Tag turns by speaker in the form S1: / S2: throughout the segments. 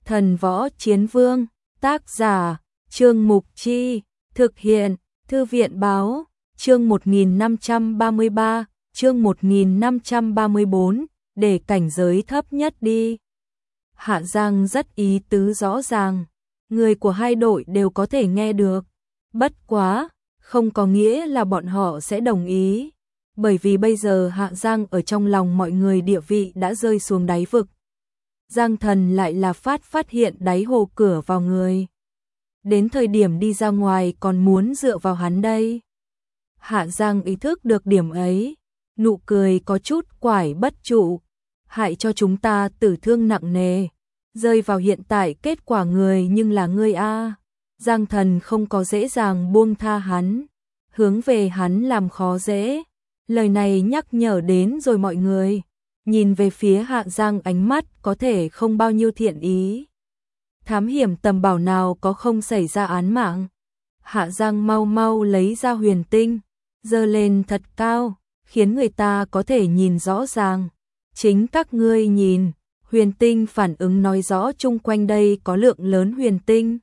S1: Thần Võ Chiến Vương, tác giả, Trương Mục Chi, thực hiện, Thư viện Báo, chương 1533, chương 1534, để cảnh giới thấp nhất đi. Hạ Giang rất ý tứ rõ ràng, người của hai đội đều có thể nghe được, bất quá, không có nghĩa là bọn họ sẽ đồng ý, bởi vì bây giờ Hạ Giang ở trong lòng mọi người địa vị đã rơi xuống đáy vực. Giang Thần lại là phát hiện đáy hồ cửa vào người. Đến thời điểm đi ra ngoài còn muốn dựa vào hắn đây. Hạ Giang ý thức được điểm ấy, nụ cười có chút quải bất trụ, hại cho chúng ta tử thương nặng nề, rơi vào hiện tại kết quả người nhưng là ngươi a. Giang Thần không có dễ dàng buông tha hắn, hướng về hắn làm khó dễ. Lời này nhắc nhở đến rồi mọi người, nhìn về phía Hạ Giang ánh mắt có thể không bao nhiêu thiện ý. Thám hiểm tầm bảo nào có không xảy ra án mạng. Hạ Giang mau mau lấy ra huyền tinh, giơ lên thật cao, khiến người ta có thể nhìn rõ ràng. Chính các ngươi nhìn, huyền tinh phản ứng nói rõ chung quanh đây có lượng lớn huyền tinh.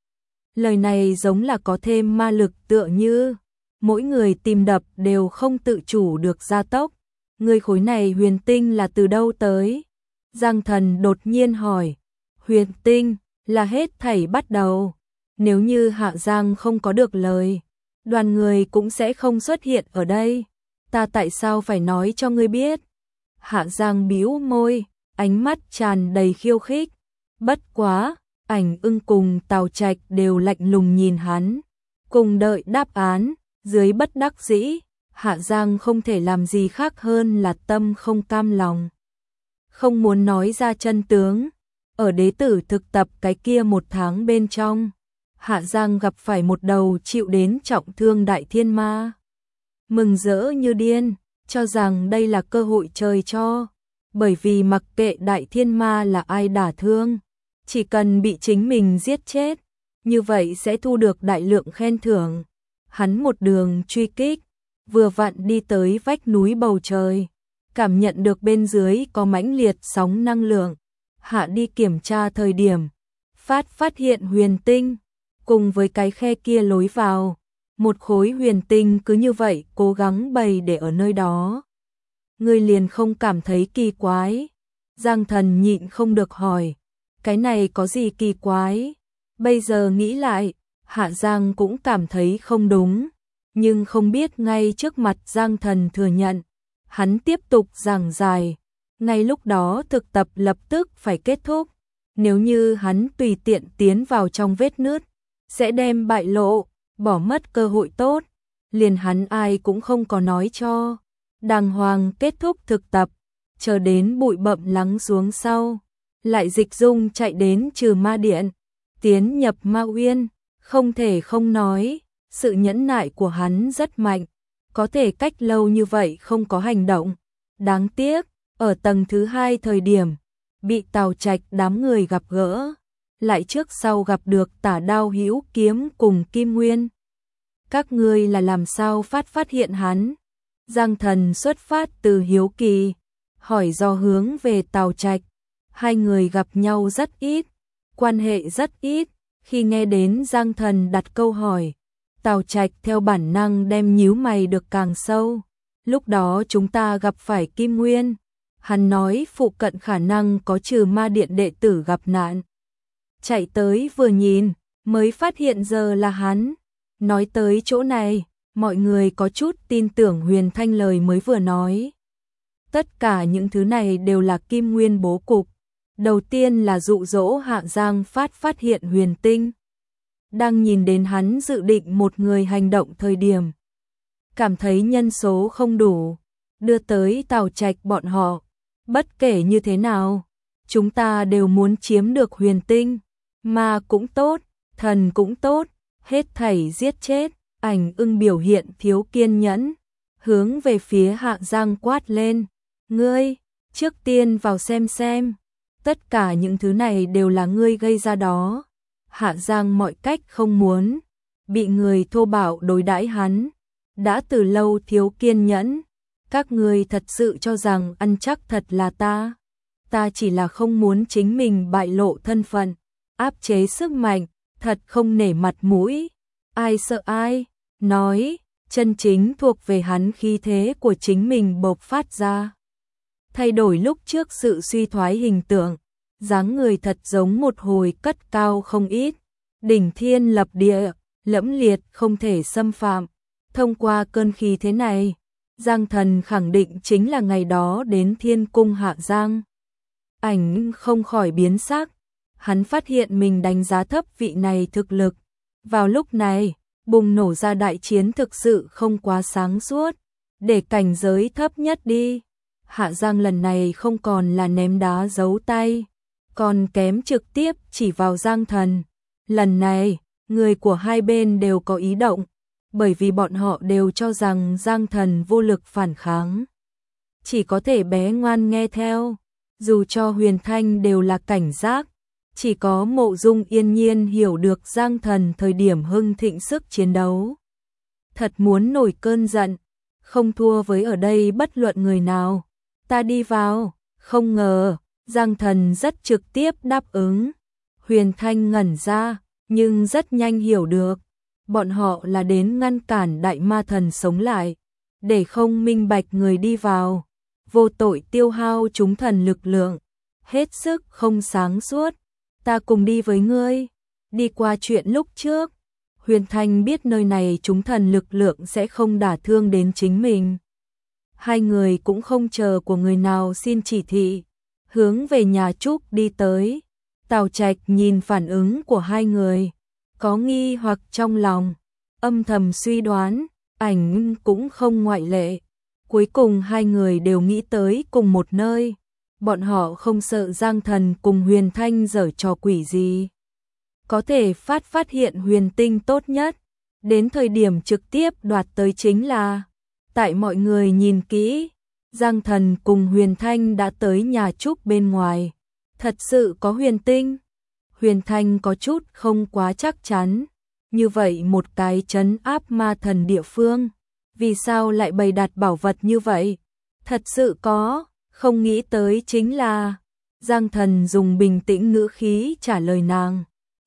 S1: Lời này giống là có thêm ma lực, tựa như mỗi người tim đập đều không tự chủ được gia tốc. Người khối này huyền tinh là từ đâu tới? Giang Thần đột nhiên hỏi. Huyền tinh là hết thảy bắt đầu. Nếu như Hạ Giang không có được lời, đoàn người cũng sẽ không xuất hiện ở đây. Ta tại sao phải nói cho ngươi biết? Hạ Giang bĩu môi, ánh mắt tràn đầy khiêu khích. Bất quá, Ảnh Ưng cùng Tào Trạch đều lạnh lùng nhìn hắn, cùng đợi đáp án. Dưới bất đắc dĩ, Hạ Giang không thể làm gì khác hơn là tâm không cam lòng. Không muốn nói ra chân tướng. Ở đế tử thực tập cái kia 1 tháng bên trong, Hạ Giang gặp phải một đầu chịu đến trọng thương đại thiên ma. Mừng rỡ như điên, cho rằng đây là cơ hội trời cho. Bởi vì mặc kệ đại thiên ma là ai đả thương, chỉ cần bị chính mình giết chết, như vậy sẽ thu được đại lượng khen thưởng. Hắn một đường truy kích, vừa vặn đi tới vách núi bầu trời, cảm nhận được bên dưới có mãnh liệt sóng năng lượng. Hạ đi kiểm tra thời điểm, phát hiện huyền tinh, cùng với cái khe kia lối vào, một khối huyền tinh cứ như vậy cố gắng bày để ở nơi đó. Ngươi liền không cảm thấy kỳ quái? Giang Thần nhịn không được hỏi, cái này có gì kỳ quái? Bây giờ nghĩ lại, Hạ Giang cũng cảm thấy không đúng, nhưng không biết ngay trước mặt Giang Thần thừa nhận. Hắn tiếp tục giảng giải, ngay lúc đó thực tập lập tức phải kết thúc, nếu như hắn tùy tiện tiến vào trong vết nứt, sẽ đem bại lộ, bỏ mất cơ hội tốt, liền hắn ai cũng không có nói cho. Đàng hoàng kết thúc thực tập, chờ đến bụi bặm lắng xuống sau, lại dịch dung chạy đến Trừ Ma Điện, tiến nhập Ma Uyên. Không thể không nói, sự nhẫn nại của hắn rất mạnh, có thể cách lâu như vậy không có hành động. Đáng tiếc, ở tầng thứ 2 thời điểm, bị Tào Trạch đám người gặp gỡ, lại trước sau gặp được Tả Đao Hữu Kiếm cùng Kim Nguyên. Các ngươi là làm sao phát hiện hắn? Giang Thần xuất phát từ hiếu kỳ, hỏi do hướng về Tào Trạch. Hai người gặp nhau rất ít, quan hệ rất ít. Khi nghe đến Giang Thần đặt câu hỏi, Tào Trạch theo bản năng đem nhíu mày được càng sâu. Lúc đó chúng ta gặp phải Kim Nguyên, hắn nói phụ cận khả năng có Trừ Ma Điện đệ tử gặp nạn. Chạy tới vừa nhìn, mới phát hiện giờ là hắn. Nói tới chỗ này, mọi người có chút tin tưởng Huyền Thanh lời mới vừa nói. Tất cả những thứ này đều là Kim Nguyên bố cục. Đầu tiên là dụ dỗ Hạ Giang phát hiện huyền tinh. Đang nhìn đến hắn dự định một người hành động thời điểm, cảm thấy nhân số không đủ, đưa tới Tào Trạch bọn họ. Bất kể như thế nào, chúng ta đều muốn chiếm được huyền tinh. Ma cũng tốt, thần cũng tốt, hết thảy giết chết. Ảnh Ưng biểu hiện thiếu kiên nhẫn, hướng về phía Hạ Giang quát lên. Ngươi, trước tiên vào xem. Tất cả những thứ này đều là ngươi gây ra đó. Hạ Giang mọi cách không muốn bị người thô bạo đối đãi hắn, đã từ lâu thiếu kiên nhẫn. Các ngươi thật sự cho rằng ăn chắc thật là ta ta chỉ là không muốn chính mình bại lộ thân phận, áp chế sức mạnh, thật không nể mặt mũi. Ai sợ ai, nói, chân chính thuộc về hắn khí thế của chính mình bộc phát ra. Thay đổi lúc trước sự suy thoái hình tượng, dáng người thật giống một hồi cất cao không ít, đỉnh thiên lập địa, lẫm liệt không thể xâm phạm. Thông qua cơn khí thế này, Giang Thần khẳng định chính là ngày đó đến Thiên Cung Hạ Giang. Ảnh không khỏi biến sắc, hắn phát hiện mình đánh giá thấp vị này thực lực. Vào lúc này, bùng nổ ra đại chiến thực sự không quá sáng suốt, để cảnh giới thấp nhất đi. Hạ Giang lần này không còn là ném đá giấu tay, còn kém trực tiếp chỉ vào Giang Thần. Lần này, người của hai bên đều có ý động, bởi vì bọn họ đều cho rằng Giang Thần vô lực phản kháng, chỉ có thể bé ngoan nghe theo. Dù cho Huyền Thanh đều là cảnh giác, chỉ có Mộ Dung Yên Nhiên hiểu được Giang Thần thời điểm hưng thịnh sức chiến đấu. Thật muốn nổi cơn giận, không thua với ở đây bất luận người nào. Ta đi vào, không ngờ, Giang Thần rất trực tiếp đáp ứng. Huyền Thanh ngẩn ra, nhưng rất nhanh hiểu được, bọn họ là đến ngăn cản đại ma thần sống lại, để không minh bạch người đi vào, vô tội tiêu hao chúng thần lực lượng, hết sức không sáng suốt. Ta cùng đi với ngươi, đi qua chuyện lúc trước. Huyền Thanh biết nơi này chúng thần lực lượng sẽ không đả thương đến chính mình. Hai người cũng không chờ của người nào xin chỉ thị, hướng về nhà Trúc đi tới. Tào Trạch nhìn phản ứng của hai người, có nghi hoặc trong lòng, âm thầm suy đoán, Ảnh cũng không ngoại lệ. Cuối cùng hai người đều nghĩ tới cùng một nơi, bọn họ không sợ Giang Thần cùng Huyền Thanh giở trò quỷ gì. Có thể phát hiện huyền tinh tốt nhất, đến thời điểm trực tiếp đoạt tới chính là. Tại mọi người nhìn kỹ, Giang Thần cùng Huyền Thanh đã tới nhà Trúc bên ngoài. Thật sự có huyền tinh? Huyền Thanh có chút không quá chắc chắn. Như vậy một cái trấn áp ma thần địa phương, vì sao lại bày đặt bảo vật như vậy? Thật sự có, không nghĩ tới chính là. Giang Thần dùng bình tĩnh ngữ khí trả lời nàng.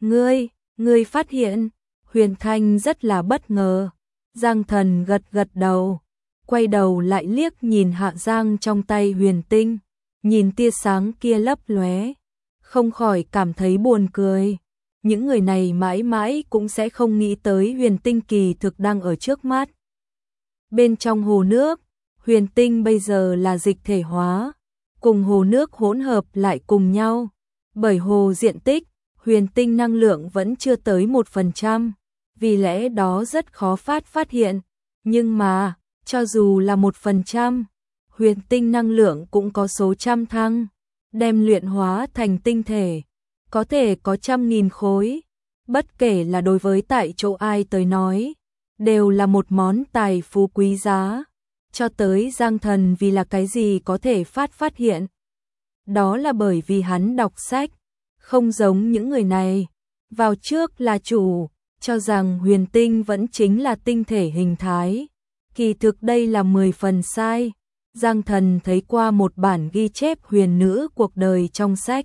S1: Ngươi phát hiện. Huyền Thanh rất là bất ngờ. Giang Thần gật đầu, quay đầu lại liếc nhìn Hạ Giang trong tay huyền tinh, nhìn tia sáng kia lấp lóe, không khỏi cảm thấy buồn cười. Những người này mãi mãi cũng sẽ không nghĩ tới huyền tinh kỳ thực đang ở trước mắt. Bên trong hồ nước, huyền tinh bây giờ là dịch thể hóa, cùng hồ nước hỗn hợp lại cùng nhau. Bởi hồ diện tích, huyền tinh năng lượng vẫn chưa tới 1%, vì lẽ đó rất khó phát hiện. Nhưng mà, cho dù là 1%, huyền tinh năng lượng cũng có số trăm thăng, đem luyện hóa thành tinh thể, có thể có 100.000 khối. Bất kể là đối với tại chỗ ai tới nói, đều là một món tài phú quý giá. Cho tới Giang Thần vì là cái gì có thể phát hiện. Đó là bởi vì hắn đọc sách, không giống những người này. Vào trước là chủ, cho rằng huyền tinh vẫn chính là tinh thể hình thái. Kỳ thực đây là 10 phần sai. Giang Thần thấy qua một bản ghi chép huyền nữ cuộc đời trong sách.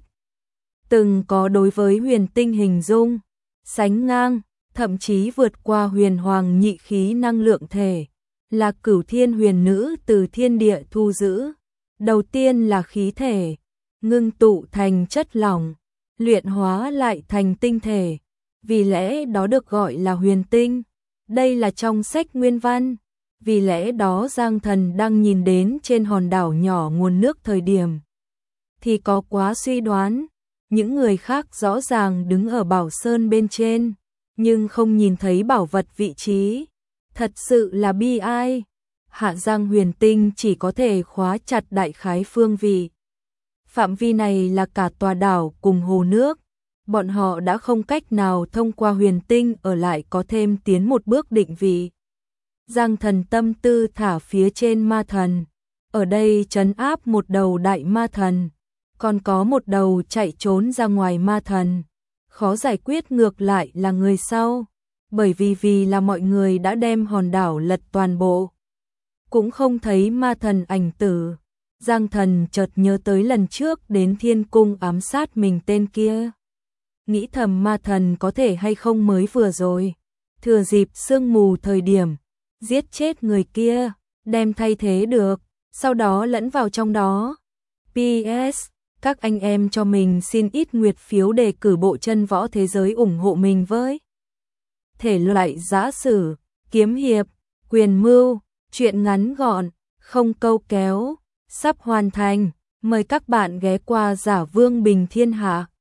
S1: Từng có đối với huyền tinh hình dung, sánh ngang, thậm chí vượt qua huyền hoàng nhị khí năng lượng thể, là cửu thiên huyền nữ từ thiên địa thu giữ. Đầu tiên là khí thể, ngưng tụ thành chất lỏng, luyện hóa lại thành tinh thể, vì lẽ đó được gọi là huyền tinh. Đây là trong sách nguyên văn, vì lẽ đó Giang Thần đang nhìn đến trên hòn đảo nhỏ nguồn nước thời điểm thì có quá suy đoán. Những người khác rõ ràng đứng ở bảo sơn bên trên, nhưng không nhìn thấy bảo vật vị trí. Thật sự là bi ai. Hạ Giang huyền tinh chỉ có thể khóa chặt đại khái phương vị. Phạm vi này là cả tòa đảo cùng hồ nước. Bọn họ đã không cách nào thông qua huyền tinh ở lại có thêm tiến một bước định vị. Giang Thần tâm tư thả phía trên ma thần. Ở đây trấn áp một đầu đại ma thần, còn có một đầu chạy trốn ra ngoài ma thần. Khó giải quyết ngược lại là người sau, bởi vì là mọi người đã đem hòn đảo lật toàn bộ, cũng không thấy ma thần ảnh tử. Giang Thần chợt nhớ tới lần trước đến Thiên Cung ám sát mình tên kia. Nghĩ thầm ma thần có thể hay không mới vừa rồi. Thừa dịp sương mù thời điểm, giết chết người kia, đem thay thế được, sau đó lẫn vào trong đó. PS, các anh em cho mình xin ít nguyệt phiếu đề cử bộ chân võ thế giới ủng hộ mình với. Thể loại giã sử, kiếm hiệp, quyền mưu, truyện ngắn gọn, không câu kéo, sắp hoàn thành. Mời các bạn ghé qua Giả Vương Bình Thiên Hạ.